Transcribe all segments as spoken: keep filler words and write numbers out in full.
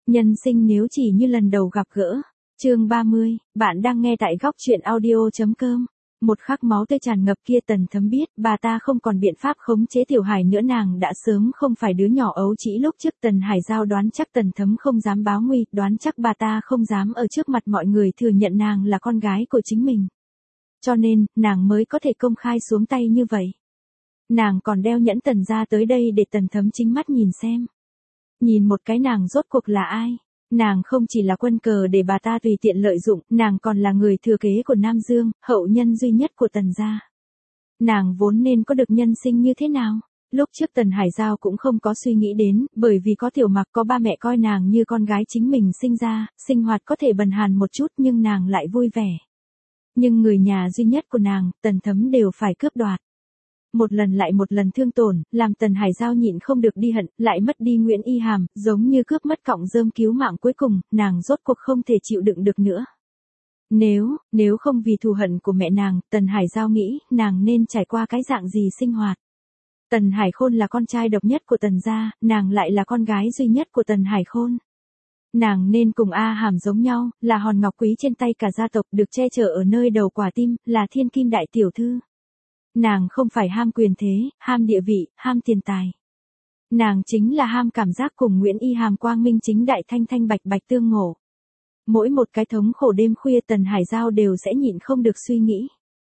Nhân sinh nếu chỉ như lần đầu gặp gỡ. Chương ba mươi, bạn đang nghe tại góc truyện audio.com. Một khắc máu tươi tràn ngập kia Tần Thấm biết bà ta không còn biện pháp khống chế Tiểu Hải nữa, nàng đã sớm không phải đứa nhỏ ấu trĩ lúc trước. Tần Hải Giao đoán chắc Tần Thấm không dám báo nguy, đoán chắc bà ta không dám ở trước mặt mọi người thừa nhận nàng là con gái của chính mình. Cho nên, nàng mới có thể công khai xuống tay như vậy. Nàng còn đeo nhẫn Tần ra tới đây để Tần Thấm chính mắt nhìn xem. Nhìn một cái nàng rốt cuộc là ai? Nàng không chỉ là quân cờ để bà ta tùy tiện lợi dụng, nàng còn là người thừa kế của Nam Dương, hậu nhân duy nhất của Tần gia. Nàng vốn nên có được nhân sinh như thế nào? Lúc trước Tần Hải Giao cũng không có suy nghĩ đến, bởi vì có Tiểu Mặc, có ba mẹ coi nàng như con gái chính mình sinh ra, sinh hoạt có thể bần hàn một chút nhưng nàng lại vui vẻ. Nhưng người nhà duy nhất của nàng, Tần Thấm đều phải cướp đoạt. Một lần lại một lần thương tổn, làm Tần Hải Giao nhịn không được đi hận, lại mất đi Nguyễn Y Hàm, giống như cướp mất cọng rơm cứu mạng cuối cùng, nàng rốt cuộc không thể chịu đựng được nữa. Nếu, nếu không vì thù hận của mẹ nàng, Tần Hải Giao nghĩ, nàng nên trải qua cái dạng gì sinh hoạt. Tần Hải Khôn là con trai độc nhất của Tần gia, nàng lại là con gái duy nhất của Tần Hải Khôn. Nàng nên cùng A Hàm giống nhau, là hòn ngọc quý trên tay cả gia tộc, được che chở ở nơi đầu quả tim, là thiên kim đại tiểu thư. Nàng không phải ham quyền thế, ham địa vị, ham tiền tài. Nàng chính là ham cảm giác cùng Nguyễn Y Hàm quang minh chính đại thanh thanh bạch bạch tương ngộ. Mỗi một cái thống khổ đêm khuya Tần Hải Giao đều sẽ nhịn không được suy nghĩ.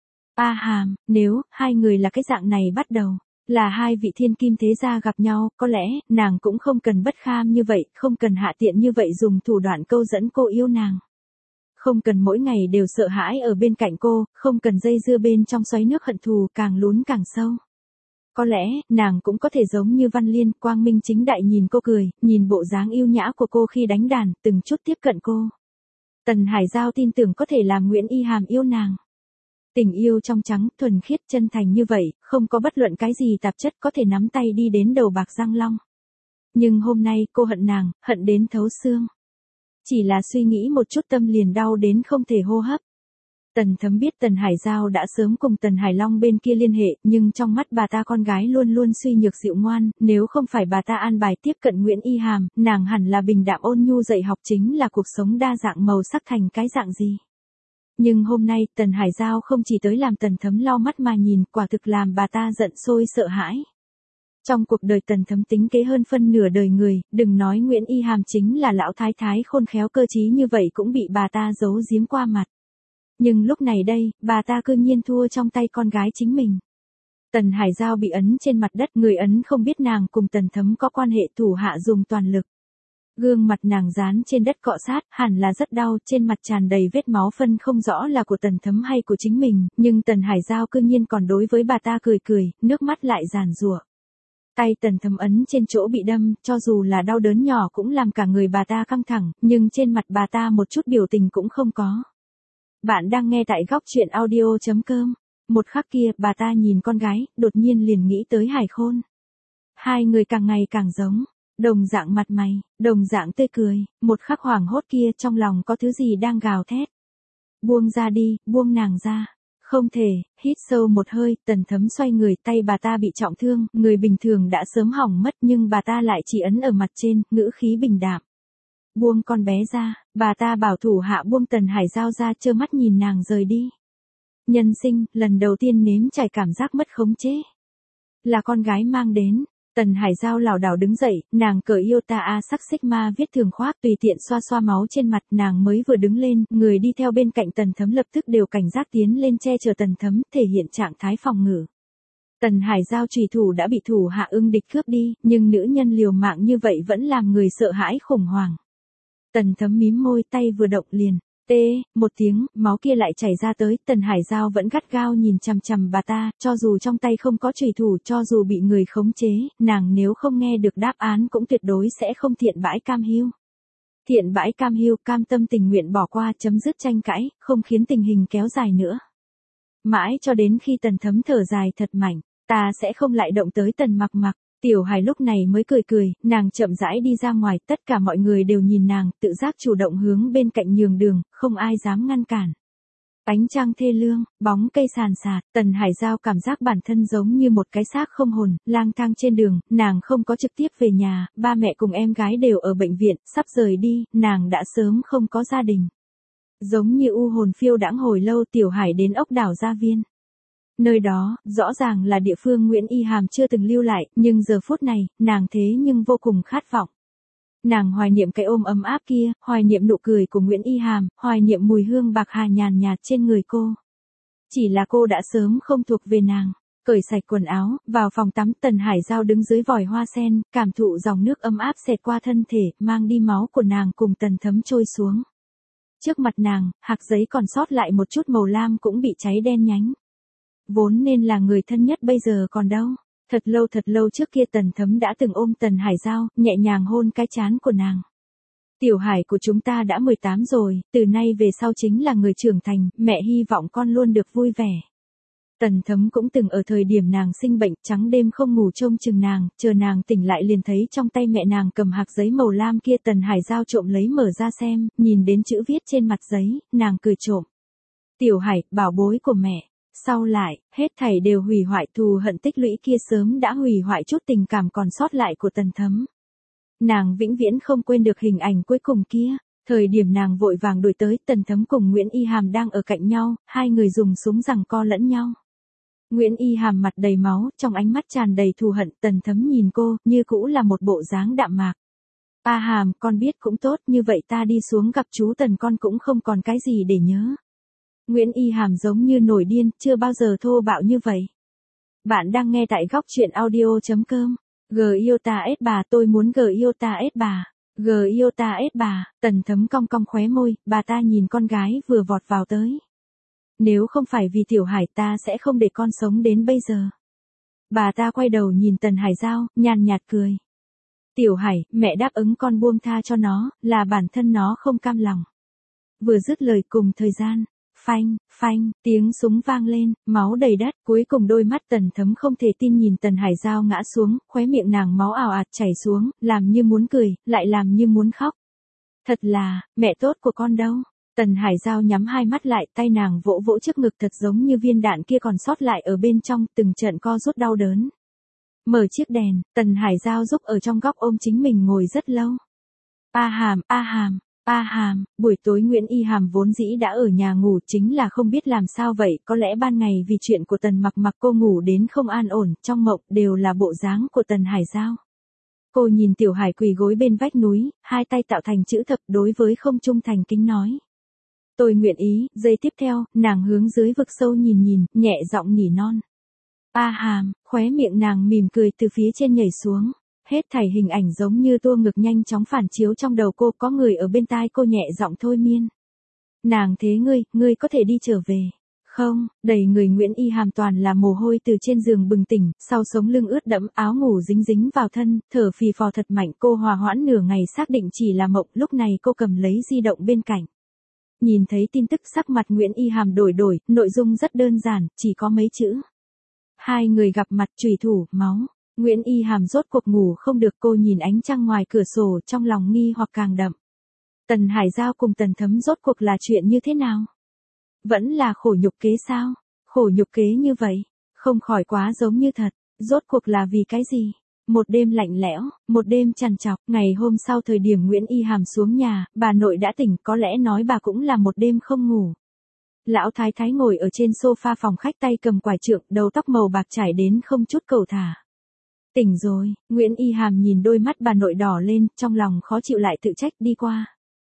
A Hàm, nếu, hai người là cái dạng này bắt đầu, là hai vị thiên kim thế gia gặp nhau, có lẽ, nàng cũng không cần bất kham như vậy, không cần hạ tiện như vậy dùng thủ đoạn câu dẫn cô yêu nàng. Không cần mỗi ngày đều sợ hãi ở bên cạnh cô, không cần dây dưa bên trong xoáy nước hận thù càng lún càng sâu. Có lẽ, nàng cũng có thể giống như Văn Liên, quang minh chính đại nhìn cô cười, nhìn bộ dáng yêu nhã của cô khi đánh đàn, từng chút tiếp cận cô. Tần Hải Giao tin tưởng có thể làm Nguyễn Y Hàm yêu nàng. Tình yêu trong trắng, thuần khiết, chân thành như vậy, không có bất luận cái gì tạp chất có thể nắm tay đi đến đầu bạc răng long. Nhưng hôm nay cô hận nàng, hận đến thấu xương. Chỉ là suy nghĩ một chút tâm liền đau đến không thể hô hấp. Tần Thấm biết Tần Hải Giao đã sớm cùng Tần Hải Long bên kia liên hệ, nhưng trong mắt bà ta con gái luôn luôn suy nhược dịu ngoan, nếu không phải bà ta an bài tiếp cận Nguyễn Y Hàm, nàng hẳn là bình đạm ôn nhu dạy học chính là cuộc sống đa dạng màu sắc thành cái dạng gì. Nhưng hôm nay, Tần Hải Giao không chỉ tới làm Tần Thấm lau mắt mà nhìn, quả thực làm bà ta giận sôi sợ hãi. Trong cuộc đời Tần Thấm tính kế hơn phân nửa đời người, đừng nói Nguyễn Y Hàm chính là lão thái thái khôn khéo cơ trí như vậy cũng bị bà ta giấu giếm qua mặt. Nhưng lúc này đây, bà ta cư nhiên thua trong tay con gái chính mình. Tần Hải Giao bị ấn trên mặt đất, người ấn không biết nàng cùng Tần Thấm có quan hệ, thủ hạ dùng toàn lực. Gương mặt nàng dán trên đất cọ sát, hẳn là rất đau, trên mặt tràn đầy vết máu phân không rõ là của Tần Thấm hay của chính mình, nhưng Tần Hải Giao cư nhiên còn đối với bà ta cười cười, nước mắt lại giàn giụa. Tay Tần Thấm ấn trên chỗ bị đâm, cho dù là đau đớn nhỏ cũng làm cả người bà ta căng thẳng, nhưng trên mặt bà ta một chút biểu tình cũng không có. Bạn đang nghe tại góc truyện audio.com. Một khắc kia, bà ta nhìn con gái, đột nhiên liền nghĩ tới Hải Khôn. Hai người càng ngày càng giống, đồng dạng mặt mày, đồng dạng tươi cười, một khắc hoảng hốt kia trong lòng có thứ gì đang gào thét. Buông ra đi, buông nàng ra. Không thể, hít sâu một hơi, Tần Thấm xoay người, tay bà ta bị trọng thương, người bình thường đã sớm hỏng mất nhưng bà ta lại chỉ ấn ở mặt trên, ngữ khí bình đạm. Buông con bé ra, bà ta bảo thủ hạ buông Tần Hải Giao ra, trơ mắt nhìn nàng rời đi. Nhân sinh, lần đầu tiên nếm trải cảm giác mất khống chế. Là con gái mang đến. Tần Hải Giao lảo đảo đứng dậy, nàng cởi Iota A sắc Sigma viết thường khoác tùy tiện xoa xoa máu trên mặt, nàng mới vừa đứng lên, người đi theo bên cạnh Tần Thấm lập tức đều cảnh giác tiến lên che chở Tần Thấm, thể hiện trạng thái phòng ngự. Tần Hải Giao chùy thủ đã bị thủ hạ ưng địch cướp đi, nhưng nữ nhân liều mạng như vậy vẫn làm người sợ hãi khủng hoảng. Tần Thấm mím môi, tay vừa động liền. Tê, một tiếng, máu kia lại chảy ra tới, Tần Hải Giao vẫn gắt gao nhìn chằm chằm bà ta, cho dù trong tay không có chùy thủ, cho dù bị người khống chế, nàng nếu không nghe được đáp án cũng tuyệt đối sẽ không thiện bãi cam hiu. Thiện bãi cam hiu, cam tâm tình nguyện bỏ qua, chấm dứt tranh cãi, không khiến tình hình kéo dài nữa. Mãi cho đến khi Tần Thấm thở dài thật mạnh, ta sẽ không lại động tới Tần Mặc Mặc. Tiểu Hải lúc này mới cười cười, nàng chậm rãi đi ra ngoài, tất cả mọi người đều nhìn nàng, tự giác chủ động hướng bên cạnh nhường đường, không ai dám ngăn cản. Ánh trăng thê lương, bóng cây sàn sạt, Tần Hải Giao cảm giác bản thân giống như một cái xác không hồn, lang thang trên đường, nàng không có trực tiếp về nhà, ba mẹ cùng em gái đều ở bệnh viện, sắp rời đi, nàng đã sớm không có gia đình. Giống như u hồn phiêu đãng hồi lâu Tiểu Hải đến ốc đảo Gia Viên. Nơi đó, rõ ràng là địa phương Nguyễn Y Hàm chưa từng lưu lại, nhưng giờ phút này, nàng thế nhưng vô cùng khát vọng. Nàng hoài niệm cái ôm ấm áp kia, hoài niệm nụ cười của Nguyễn Y Hàm, hoài niệm mùi hương bạc hà nhàn nhạt trên người cô. Chỉ là cô đã sớm không thuộc về nàng. Cởi sạch quần áo, vào phòng tắm, Tần Hải Giao đứng dưới vòi hoa sen, cảm thụ dòng nước ấm áp xẹt qua thân thể, mang đi máu của nàng cùng Tần Thấm trôi xuống. Trước mặt nàng, hạc giấy còn sót lại một chút màu lam cũng bị cháy đen nhánh. Vốn nên là người thân nhất bây giờ còn đâu. Thật lâu thật lâu trước kia Tần Thấm đã từng ôm Tần Hải Giao, nhẹ nhàng hôn cái trán của nàng. Tiểu Hải của chúng ta đã mười tám rồi, từ nay về sau chính là người trưởng thành, mẹ hy vọng con luôn được vui vẻ. Tần Thấm cũng từng ở thời điểm nàng sinh bệnh, trắng đêm không ngủ trông chừng nàng, chờ nàng tỉnh lại liền thấy trong tay mẹ nàng cầm hạc giấy màu lam kia. Tần Hải Giao trộm lấy mở ra xem, nhìn đến chữ viết trên mặt giấy, nàng cười trộm. Tiểu Hải, bảo bối của mẹ. Sau lại, hết thảy đều hủy hoại, thù hận tích lũy kia sớm đã hủy hoại chút tình cảm còn sót lại của Tần Thấm. Nàng vĩnh viễn không quên được hình ảnh cuối cùng kia. Thời điểm nàng vội vàng đuổi tới, Tần Thấm cùng Nguyễn Y Hàm đang ở cạnh nhau, hai người dùng súng giằng co lẫn nhau. Nguyễn Y Hàm mặt đầy máu, trong ánh mắt tràn đầy thù hận. Tần Thấm nhìn cô, như cũ là một bộ dáng đạm mạc. A Hàm, con biết cũng tốt, như vậy ta đi xuống gặp chú Tần con cũng không còn cái gì để nhớ. Nguyễn Y Hàm giống như nổi điên, chưa bao giờ thô bạo như vậy. Bạn đang nghe tại góc truyện audio chấm com. G yêu ta ết bà, tôi muốn G yêu ta ết bà. G yêu ta ết bà. Tần Thấm cong cong khóe môi, bà ta nhìn con gái vừa vọt vào tới. Nếu không phải vì Tiểu Hải ta sẽ không để con sống đến bây giờ. Bà ta quay đầu nhìn Tần Hải Giao, nhàn nhạt cười. Tiểu Hải, mẹ đáp ứng con buông tha cho nó, là bản thân nó không cam lòng. Vừa dứt lời cùng thời gian. Phanh, phanh, tiếng súng vang lên, máu đầy đất, cuối cùng đôi mắt Tần Thấm không thể tin nhìn Tần Hải Giao ngã xuống, khóe miệng nàng máu ào ạt chảy xuống, làm như muốn cười, lại làm như muốn khóc. Thật là, mẹ tốt của con đâu. Tần Hải Giao nhắm hai mắt lại, tay nàng vỗ vỗ trước ngực thật giống như viên đạn kia còn sót lại ở bên trong, từng trận co rút đau đớn. Mở chiếc đèn, Tần Hải Giao giúp ở trong góc ôm chính mình ngồi rất lâu. A Hàm, A Hàm. A Hàm, buổi tối Nguyễn Y Hàm vốn dĩ đã ở nhà ngủ, chính là không biết làm sao vậy, có lẽ ban ngày vì chuyện của Tần Mặc Mặc cô ngủ đến không an ổn, trong mộng đều là bộ dáng của Tần Hải Giao. Cô nhìn Tiểu Hải quỳ gối bên vách núi, hai tay tạo thành chữ thập, đối với không trung thành kính nói. Tôi nguyện ý. Giây tiếp theo, nàng hướng dưới vực sâu nhìn nhìn, nhẹ giọng nỉ non. A Hàm, khóe miệng nàng mỉm cười từ phía trên nhảy xuống. Hết thảy hình ảnh giống như tua ngực nhanh chóng phản chiếu trong đầu cô, có người ở bên tai cô nhẹ giọng thôi miên. Nàng thế ngươi, ngươi có thể đi trở về. Không, đầy người Nguyễn Y Hàm toàn là mồ hôi từ trên giường bừng tỉnh, sau sống lưng ướt đẫm, áo ngủ dính dính vào thân, thở phì phò thật mạnh. Cô hòa hoãn nửa ngày xác định chỉ là mộng, lúc này cô cầm lấy di động bên cạnh. Nhìn thấy tin tức sắc mặt Nguyễn Y Hàm đổi đổi, nội dung rất đơn giản, chỉ có mấy chữ. Hai người gặp mặt, chủy thủ, máu. Nguyễn Y Hàm rốt cuộc ngủ không được, cô nhìn ánh trăng ngoài cửa sổ, trong lòng nghi hoặc càng đậm. Tần Hải Giao cùng Tần Thấm rốt cuộc là chuyện như thế nào? Vẫn là khổ nhục kế sao? Khổ nhục kế như vậy, không khỏi quá giống như thật, rốt cuộc là vì cái gì? Một đêm lạnh lẽo, một đêm trằn trọc, ngày hôm sau thời điểm Nguyễn Y Hàm xuống nhà, bà nội đã tỉnh, có lẽ nói bà cũng là một đêm không ngủ. Lão thái thái ngồi ở trên sofa phòng khách, tay cầm quải trượng, đầu tóc màu bạc trải đến không chút cầu thả. Tỉnh rồi, Nguyễn Y Hàm nhìn đôi mắt bà nội đỏ lên, trong lòng khó chịu lại tự trách đi qua.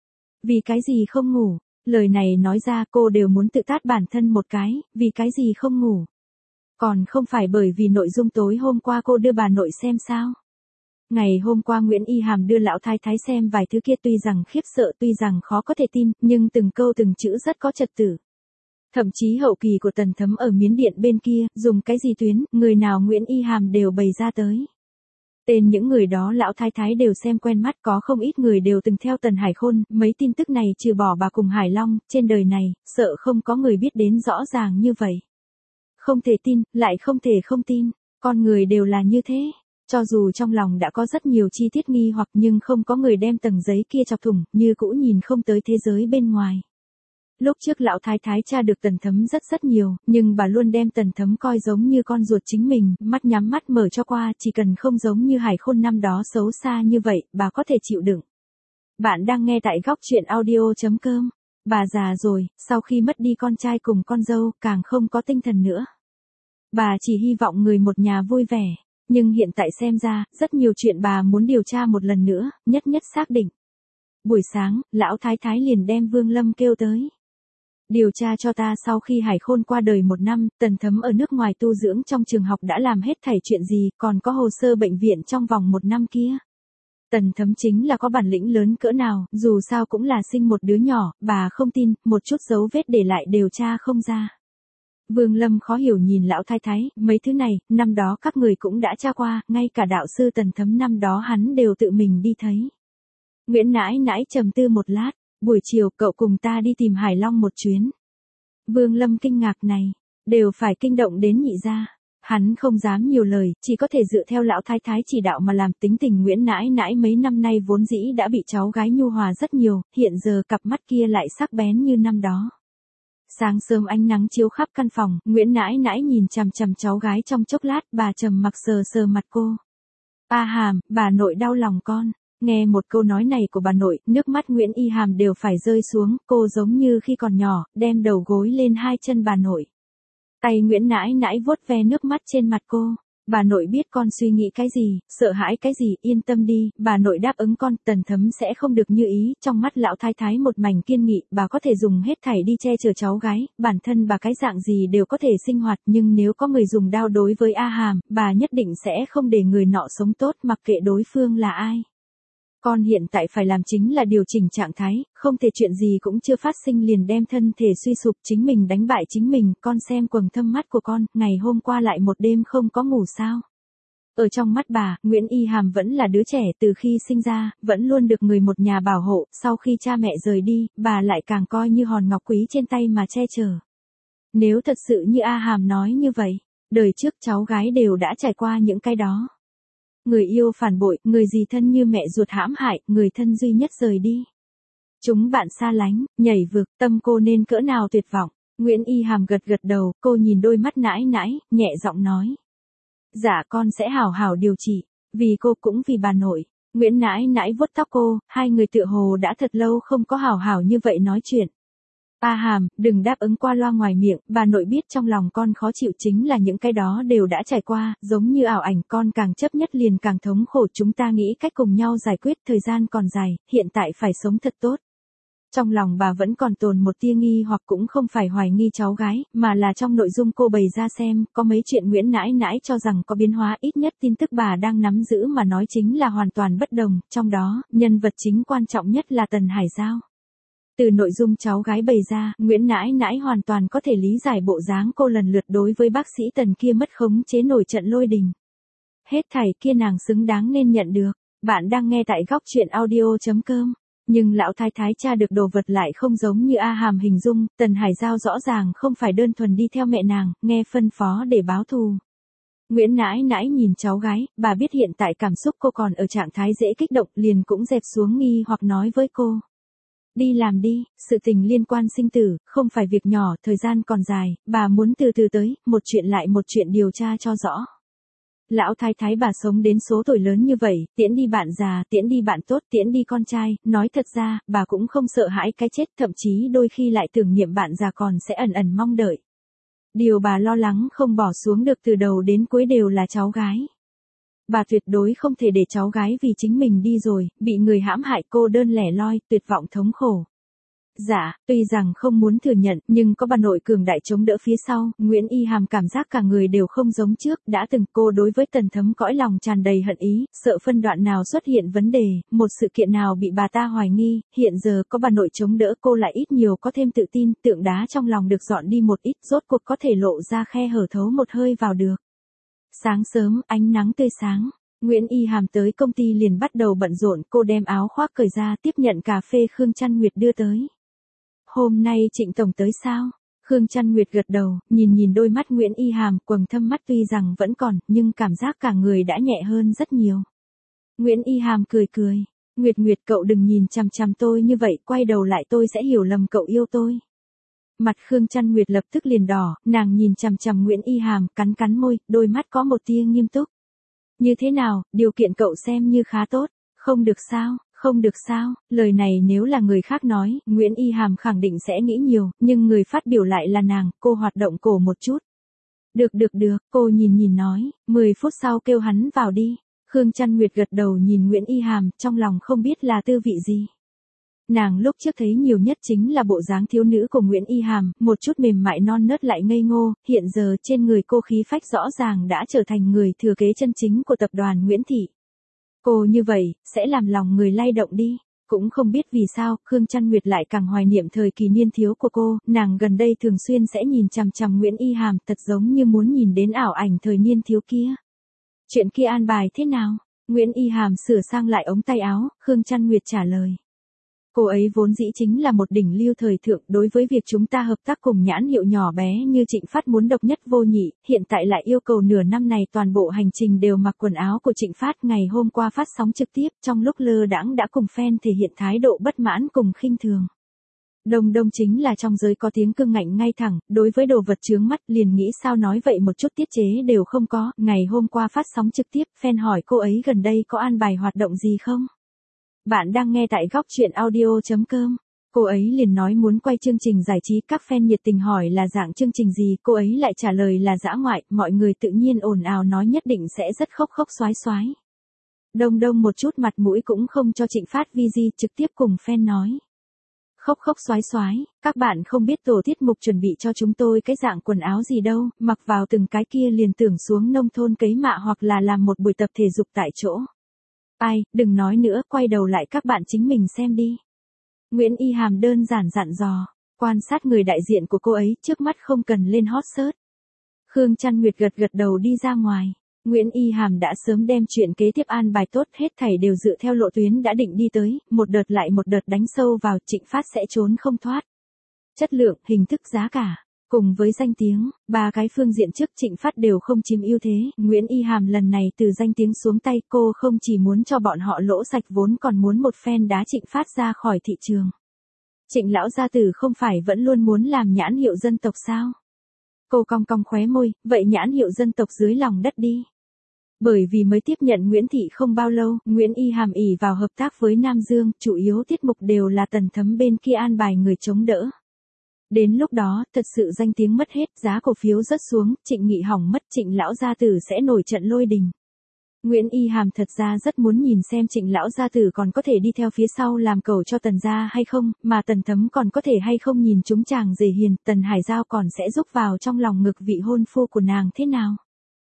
Vì cái gì không ngủ? Lời này nói ra cô đều muốn tự tát bản thân một cái, vì cái gì không ngủ? Còn không phải bởi vì nội dung tối hôm qua cô đưa bà nội xem sao? Ngày hôm qua Nguyễn Y Hàm đưa lão thái thái xem vài thứ kia, tuy rằng khiếp sợ, tuy rằng khó có thể tin, nhưng từng câu từng chữ rất có trật tự. Thậm chí hậu kỳ của Tần Thấm ở Miến Điện bên kia, dùng cái gì tuyến, người nào Nguyễn Y Hàm đều bày ra tới. Tên những người đó lão thái thái đều xem quen mắt, có không ít người đều từng theo Tần Hải Khôn, mấy tin tức này trừ bỏ bà cùng Hải Long, trên đời này, sợ không có người biết đến rõ ràng như vậy. Không thể tin, lại không thể không tin, con người đều là như thế. Cho dù trong lòng đã có rất nhiều chi tiết nghi hoặc nhưng không có người đem tầng giấy kia chọc thủng, như cũ nhìn không tới thế giới bên ngoài. Lúc trước lão thái thái tra được Tần Thấm rất rất nhiều, nhưng bà luôn đem Tần Thấm coi giống như con ruột chính mình, mắt nhắm mắt mở cho qua, chỉ cần không giống như Hải Khôn năm đó xấu xa như vậy, bà có thể chịu đựng. Bạn đang nghe tại góc truyện audio.com. Bà già rồi, sau khi mất đi con trai cùng con dâu, càng không có tinh thần nữa. Bà chỉ hy vọng người một nhà vui vẻ, nhưng hiện tại xem ra, rất nhiều chuyện bà muốn điều tra một lần nữa, nhất nhất xác định. Buổi sáng, lão thái thái liền đem Vương Lâm kêu tới. Điều tra cho ta sau khi Hải Khôn qua đời một năm, Tần Thấm ở nước ngoài tu dưỡng trong trường học đã làm hết thảy chuyện gì, còn có hồ sơ bệnh viện trong vòng một năm kia. Tần Thấm chính là có bản lĩnh lớn cỡ nào, dù sao cũng là sinh một đứa nhỏ, bà không tin, một chút dấu vết để lại đều tra không ra. Vương Lâm khó hiểu nhìn lão thái thái, mấy thứ này, năm đó các người cũng đã tra qua, ngay cả đạo sư Tần Thấm năm đó hắn đều tự mình đi thấy. Nguyễn nãi nãi trầm tư một lát, buổi chiều cậu cùng ta đi tìm Hải Long một chuyến. Vương Lâm kinh ngạc này, đều phải kinh động đến nhị gia. Hắn không dám nhiều lời, chỉ có thể dựa theo lão thái thái chỉ đạo mà làm. Tính tình Nguyễn nãi nãi mấy năm nay vốn dĩ đã bị cháu gái nhu hòa rất nhiều, hiện giờ cặp mắt kia lại sắc bén như năm đó. Sáng sớm ánh nắng chiếu khắp căn phòng, Nguyễn nãi nãi nhìn chằm chằm cháu gái trong chốc lát, bà trầm mặc sờ sờ mặt cô. A Hàm, bà nội đau lòng con. Nghe một câu nói này của bà nội, nước mắt Nguyễn Y Hàm đều phải rơi xuống, cô giống như khi còn nhỏ, đem đầu gối lên hai chân bà nội. Tay Nguyễn nãi nãi vuốt ve nước mắt trên mặt cô. Bà nội biết con suy nghĩ cái gì, sợ hãi cái gì, yên tâm đi, bà nội đáp ứng con, Tần Thấm sẽ không được như ý. Trong mắt lão thái thái một mảnh kiên nghị, bà có thể dùng hết thảy đi che chở cháu gái, bản thân bà cái dạng gì đều có thể sinh hoạt, nhưng nếu có người dùng đao đối với A Hàm, bà nhất định sẽ không để người nọ sống tốt, mặc kệ đối phương là ai. Con hiện tại phải làm chính là điều chỉnh trạng thái, không thể chuyện gì cũng chưa phát sinh liền đem thân thể suy sụp, chính mình đánh bại chính mình. Con xem quầng thâm mắt của con, ngày hôm qua lại một đêm không có ngủ sao. Ở trong mắt bà, Nguyễn Y Hàm vẫn là đứa trẻ, từ khi sinh ra, vẫn luôn được người một nhà bảo hộ, sau khi cha mẹ rời đi, bà lại càng coi như hòn ngọc quý trên tay mà che chở. Nếu thật sự như A Hàm nói như vậy, đời trước cháu gái đều đã trải qua những cái đó. Người yêu phản bội, người gì thân như mẹ ruột hãm hại, người thân duy nhất rời đi. Chúng bạn xa lánh, nhảy vực, tâm cô nên cỡ nào tuyệt vọng. Nguyễn Y Hàm gật gật đầu, cô nhìn đôi mắt nãi nãi, nhẹ giọng nói. Dạ con sẽ hảo hảo điều trị, vì cô cũng vì bà nội. Nguyễn nãi nãi vuốt tóc cô, hai người tựa hồ đã thật lâu không có hảo hảo như vậy nói chuyện. A Hàm, đừng đáp ứng qua loa ngoài miệng, bà nội biết trong lòng con khó chịu chính là những cái đó đều đã trải qua, giống như ảo ảnh, con càng chấp nhất liền càng thống khổ, chúng ta nghĩ cách cùng nhau giải quyết, thời gian còn dài, hiện tại phải sống thật tốt. Trong lòng bà vẫn còn tồn một tia nghi hoặc, cũng không phải hoài nghi cháu gái, mà là trong nội dung cô bày ra xem, có mấy chuyện Nguyễn nãi nãi cho rằng có biến hóa, ít nhất tin tức bà đang nắm giữ mà nói chính là hoàn toàn bất đồng, trong đó, nhân vật chính quan trọng nhất là Tần Hải Giao. Từ nội dung cháu gái bày ra, Nguyễn nãi nãi hoàn toàn có thể lý giải bộ dáng cô lần lượt đối với bác sĩ Tần kia mất khống chế nổi trận lôi đình. Hết thảy kia nàng xứng đáng nên nhận được. Bạn đang nghe tại góc truyện audio.com. Nhưng lão thái thái tra được đồ vật lại không giống như A Hàm hình dung, Tần Hải Giao rõ ràng không phải đơn thuần đi theo mẹ nàng, nghe phân phó để báo thù. Nguyễn nãi nãi nhìn cháu gái, bà biết hiện tại cảm xúc cô còn ở trạng thái dễ kích động, liền cũng dẹp xuống nghi hoặc nói với cô. Đi làm đi, sự tình liên quan sinh tử, không phải việc nhỏ, thời gian còn dài, bà muốn từ từ tới, một chuyện lại một chuyện điều tra cho rõ. Lão thái thái bà sống đến số tuổi lớn như vậy, tiễn đi bạn già, tiễn đi bạn tốt, tiễn đi con trai, nói thật ra, bà cũng không sợ hãi cái chết, thậm chí đôi khi lại tưởng niệm bạn già còn sẽ ẩn ẩn mong đợi. Điều bà lo lắng không bỏ xuống được từ đầu đến cuối đều là cháu gái. Bà tuyệt đối không thể để cháu gái vì chính mình đi rồi, bị người hãm hại, cô đơn lẻ loi, tuyệt vọng thống khổ. Dạ, tuy rằng không muốn thừa nhận, nhưng có bà nội cường đại chống đỡ phía sau, Nguyễn Y Hàm cảm giác cả người đều không giống trước, đã từng cô đối với Tần Thấm cõi lòng tràn đầy hận ý, sợ phân đoạn nào xuất hiện vấn đề, một sự kiện nào bị bà ta hoài nghi, hiện giờ có bà nội chống đỡ cô lại ít nhiều có thêm tự tin, tượng đá trong lòng được dọn đi một ít, rốt cuộc có thể lộ ra khe hở thấu một hơi vào được. Sáng sớm, ánh nắng tươi sáng. Nguyễn Y Hàm tới công ty liền bắt đầu bận rộn, cô đem áo khoác cởi ra tiếp nhận cà phê Khương Trăn Nguyệt đưa tới. Hôm nay Trịnh Tổng tới sao? Khương Trăn Nguyệt gật đầu, nhìn nhìn đôi mắt Nguyễn Y Hàm, quầng thâm mắt tuy rằng vẫn còn, nhưng cảm giác cả người đã nhẹ hơn rất nhiều. Nguyễn Y Hàm cười cười, Nguyệt Nguyệt cậu đừng nhìn chằm chằm tôi như vậy, quay đầu lại tôi sẽ hiểu lầm cậu yêu tôi. Mặt Khương Trăn Nguyệt lập tức liền đỏ, nàng nhìn chằm chằm Nguyễn Y Hàm, cắn cắn môi, đôi mắt có một tia nghiêm túc. Như thế nào, điều kiện cậu xem như khá tốt, không được sao, không được sao, lời này nếu là người khác nói, Nguyễn Y Hàm khẳng định sẽ nghĩ nhiều, nhưng người phát biểu lại là nàng, cô hoạt động cổ một chút. Được được được, cô nhìn nhìn nói, mười phút sau kêu hắn vào đi. Khương Trăn Nguyệt gật đầu nhìn Nguyễn Y Hàm, trong lòng không biết là tư vị gì. Nàng lúc trước thấy nhiều nhất chính là bộ dáng thiếu nữ của Nguyễn Y Hàm, một chút mềm mại non nớt lại ngây ngô, hiện giờ trên người cô khí phách rõ ràng đã trở thành người thừa kế chân chính của tập đoàn Nguyễn Thị. Cô như vậy, sẽ làm lòng người lay động đi. Cũng không biết vì sao, Khương Trăn Nguyệt lại càng hoài niệm thời kỳ niên thiếu của cô, nàng gần đây thường xuyên sẽ nhìn chằm chằm Nguyễn Y Hàm, thật giống như muốn nhìn đến ảo ảnh thời niên thiếu kia. Chuyện kia an bài thế nào? Nguyễn Y Hàm sửa sang lại ống tay áo, Khương Trăn Nguyệt trả lời. Cô ấy vốn dĩ chính là một đỉnh lưu thời thượng, đối với việc chúng ta hợp tác cùng nhãn hiệu nhỏ bé như Trịnh Phát muốn độc nhất vô nhị, hiện tại lại yêu cầu nửa năm này toàn bộ hành trình đều mặc quần áo của Trịnh Phát. Ngày hôm qua phát sóng trực tiếp, trong lúc lơ đãng đã cùng fan thể hiện thái độ bất mãn cùng khinh thường. Đông đông chính là trong giới có tiếng cương ngạnh ngay thẳng, đối với đồ vật chướng mắt liền nghĩ sao nói vậy một chút tiết chế đều không có. Ngày hôm qua phát sóng trực tiếp, fan hỏi cô ấy gần đây có an bài hoạt động gì không? Bạn đang nghe tại góc chuyện audio chấm com. Cô ấy liền nói muốn quay chương trình giải trí, các fan nhiệt tình hỏi là dạng chương trình gì, cô ấy lại trả lời là dã ngoại, mọi người tự nhiên ồn ào nói nhất định sẽ rất khốc khốc xoái xoái. Đông đông một chút mặt mũi cũng không cho Trịnh Phát video, trực tiếp cùng fan nói. Khốc khốc xoái xoái, các bạn không biết tổ tiết mục chuẩn bị cho chúng tôi cái dạng quần áo gì đâu, mặc vào từng cái kia liền tưởng xuống nông thôn cấy mạ hoặc là làm một buổi tập thể dục tại chỗ. Ai, đừng nói nữa, quay đầu lại các bạn chính mình xem đi. Nguyễn Y Hàm đơn giản dặn dò, quan sát người đại diện của cô ấy, trước mắt không cần lên hot search. Khương Trăn Nguyệt gật gật đầu đi ra ngoài. Nguyễn Y Hàm đã sớm đem chuyện kế tiếp an bài tốt, hết thảy đều dựa theo lộ tuyến đã định đi tới, một đợt lại một đợt đánh sâu vào, Trịnh Phát sẽ trốn không thoát. Chất lượng, hình thức, giá cả, cùng với danh tiếng, ba cái phương diện trước Trịnh Phát đều không chiếm ưu thế. Nguyễn Y Hàm lần này từ danh tiếng xuống tay, cô không chỉ muốn cho bọn họ lỗ sạch vốn còn muốn một phen đá Trịnh Phát ra khỏi thị trường. Trịnh lão gia tử không phải vẫn luôn muốn làm nhãn hiệu dân tộc sao? Cô cong cong khóe môi, vậy nhãn hiệu dân tộc dưới lòng đất đi. Bởi vì mới tiếp nhận Nguyễn Thị không bao lâu, Nguyễn Y Hàm ỷ vào hợp tác với Nam Dương, chủ yếu tiết mục đều là Tần Thấm bên kia an bài người chống đỡ. Đến lúc đó, thật sự danh tiếng mất hết, giá cổ phiếu rớt xuống, Trịnh Nghị hỏng mất, Trịnh lão gia tử sẽ nổi trận lôi đình. Nguyễn Y Hàm thật ra rất muốn nhìn xem Trịnh lão gia tử còn có thể đi theo phía sau làm cầu cho Tần gia hay không, mà Tần Thấm còn có thể hay không nhìn chúng chàng rể hiền, Tần Hải Giao còn sẽ giúp vào trong lòng ngực vị hôn phu của nàng thế nào.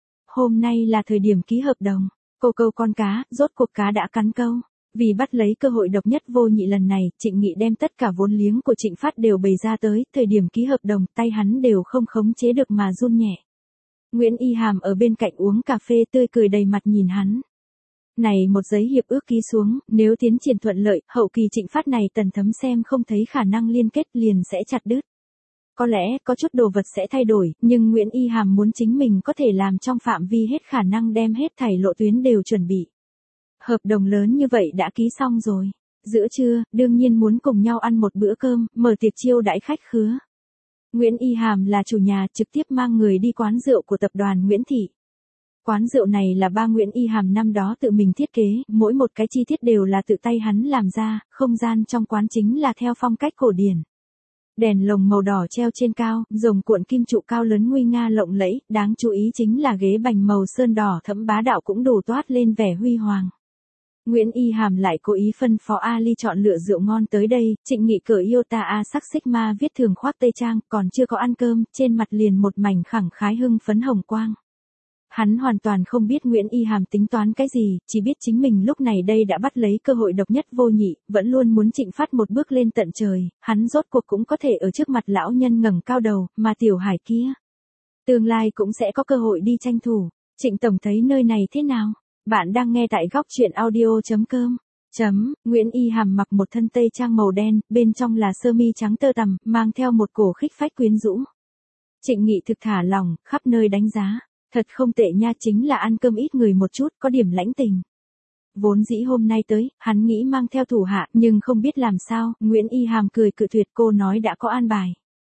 Hôm nay là thời điểm ký hợp đồng, cô câu con cá, rốt cuộc cá đã cắn câu. Vì bắt lấy cơ hội độc nhất vô nhị lần này, Trịnh Nghị đem tất cả vốn liếng của Trịnh Phát đều bày ra tới, thời điểm ký hợp đồng, tay hắn đều không khống chế được mà run nhẹ. Nguyễn Y Hàm ở bên cạnh uống cà phê tươi cười đầy mặt nhìn hắn. Này một giấy hiệp ước ký xuống, nếu tiến triển thuận lợi, hậu kỳ Trịnh Phát này Tần Thấm xem không thấy khả năng liên kết liền sẽ chặt đứt. Có lẽ, có chút đồ vật sẽ thay đổi, nhưng Nguyễn Y Hàm muốn chính mình có thể làm trong phạm vi hết khả năng đem hết thảy lộ tuyến đều chuẩn bị. Hợp đồng lớn như vậy đã ký xong rồi. Giữa trưa, đương nhiên muốn cùng nhau ăn một bữa cơm, mở tiệc chiêu đãi khách khứa. Nguyễn Y Hàm là chủ nhà, trực tiếp mang người đi quán rượu của tập đoàn Nguyễn Thị. Quán rượu này là ba Nguyễn Y Hàm năm đó tự mình thiết kế, mỗi một cái chi tiết đều là tự tay hắn làm ra, không gian trong quán chính là theo phong cách cổ điển. Đèn lồng màu đỏ treo trên cao, rồng cuộn kim trụ cao lớn nguy nga lộng lẫy, đáng chú ý chính là ghế bành màu sơn đỏ thẫm bá đạo cũng đủ toát lên vẻ huy hoàng. Nguyễn Y Hàm lại cố ý phân phó Ali chọn lựa rượu ngon tới đây, Trịnh Nghị cởi Iota A sắc Sigma viết thường khoác tây trang, còn chưa có ăn cơm, trên mặt liền một mảnh khẳng khái hưng phấn hồng quang. Hắn hoàn toàn không biết Nguyễn Y Hàm tính toán cái gì, chỉ biết chính mình lúc này đây đã bắt lấy cơ hội độc nhất vô nhị, vẫn luôn muốn Trịnh Phát một bước lên tận trời, hắn rốt cuộc cũng có thể ở trước mặt lão nhân ngẩng cao đầu, mà tiểu Hải kia tương lai cũng sẽ có cơ hội đi tranh thủ. Trịnh tổng thấy nơi này thế nào? Bạn đang nghe tại góc chuyện audio chấm com. Chấm, Nguyễn Y Hàm mặc một thân tây trang màu đen, bên trong là sơ mi trắng tơ tằm, mang theo một cổ khích phách quyến rũ. Trịnh Nghị thực thả lòng, khắp nơi đánh giá. Thật không tệ nha, chính là ăn cơm ít người một chút, có điểm lãnh tình. Vốn dĩ hôm nay tới, hắn nghĩ mang theo thủ hạ, nhưng không biết làm sao, Nguyễn Y Hàm cười cự tuyệt, cô nói đã có an bài.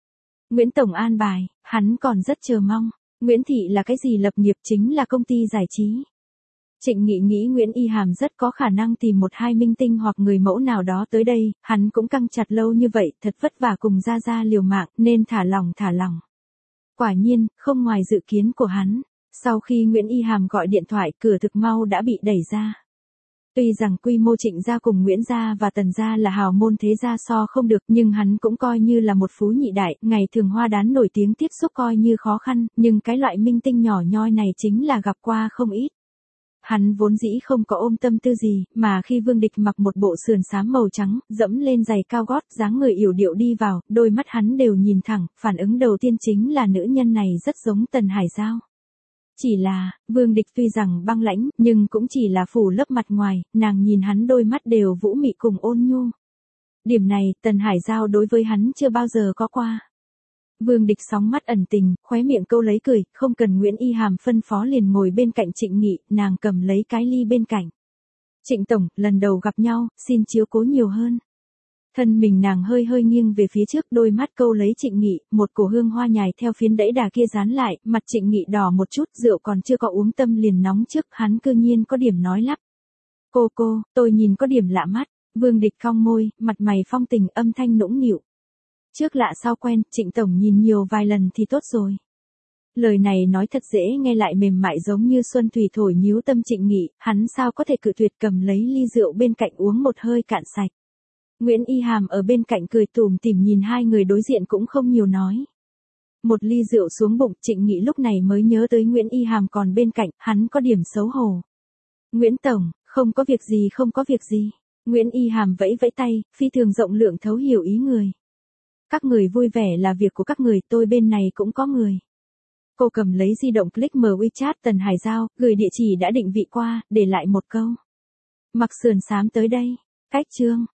Nguyễn Tổng an bài, hắn còn rất chờ mong. Nguyễn Thị là cái gì lập nghiệp chính là công ty giải trí. Trịnh Nghị nghĩ Nguyễn Y Hàm rất có khả năng tìm một hai minh tinh hoặc người mẫu nào đó tới đây, hắn cũng căng chặt lâu như vậy, thật vất vả cùng Gia Gia liều mạng, nên thả lỏng thả lỏng. Quả nhiên, không ngoài dự kiến của hắn, sau khi Nguyễn Y Hàm gọi điện thoại, cửa thực mau đã bị đẩy ra. Tuy rằng quy mô Trịnh gia cùng Nguyễn gia và Tần gia là hào môn thế gia so không được, nhưng hắn cũng coi như là một phú nhị đại, ngày thường hoa đán nổi tiếng tiếp xúc coi như khó khăn, nhưng cái loại minh tinh nhỏ nhoi này chính là gặp qua không ít. Hắn vốn dĩ không có ôm tâm tư gì, mà khi Vương Địch mặc một bộ sườn xám màu trắng, dẫm lên giày cao gót, dáng người yểu điệu đi vào, đôi mắt hắn đều nhìn thẳng, phản ứng đầu tiên chính là nữ nhân này rất giống Tần Hải Giao. Chỉ là, Vương Địch tuy rằng băng lãnh, nhưng cũng chỉ là phủ lớp mặt ngoài, nàng nhìn hắn đôi mắt đều vũ mị cùng ôn nhu. Điểm này, Tần Hải Giao đối với hắn chưa bao giờ có qua. Vương Địch sóng mắt ẩn tình, khóe miệng câu lấy cười, không cần Nguyễn Y Hàm phân phó liền ngồi bên cạnh Trịnh Nghị, nàng cầm lấy cái ly bên cạnh. Trịnh Tổng, lần đầu gặp nhau, xin chiếu cố nhiều hơn. Thân mình nàng hơi hơi nghiêng về phía trước, đôi mắt câu lấy Trịnh Nghị, một cổ hương hoa nhài theo phiến đẫy đà kia dán lại, mặt Trịnh Nghị đỏ một chút, rượu còn chưa có uống tâm liền nóng trước, hắn cư nhiên có điểm nói lắp. Cô cô, tôi nhìn có điểm lạ mắt. Vương Địch cong môi, mặt mày phong tình, âm thanh nũng nịu. Trước lạ sau quen, Trịnh Tổng nhìn nhiều vài lần thì tốt rồi. Lời này nói thật dễ nghe lại mềm mại giống như xuân thủy thổi nhíu tâm Trịnh Nghị, hắn sao có thể cự tuyệt, cầm lấy ly rượu bên cạnh uống một hơi cạn sạch. Nguyễn Y Hàm ở bên cạnh cười tủm tỉm nhìn hai người đối diện cũng không nhiều nói. Một ly rượu xuống bụng, Trịnh Nghị lúc này mới nhớ tới Nguyễn Y Hàm còn bên cạnh, hắn có điểm xấu hổ. Nguyễn Tổng, không có việc gì không có việc gì. Nguyễn Y Hàm vẫy vẫy tay, phi thường rộng lượng thấu hiểu ý người. Các người vui vẻ là việc của các người, tôi bên này cũng có người. Cô cầm lấy di động click mở WeChat Tần Hải Giao, gửi địa chỉ đã định vị qua, để lại một câu. Mặc sườn xám tới đây. Cách chương.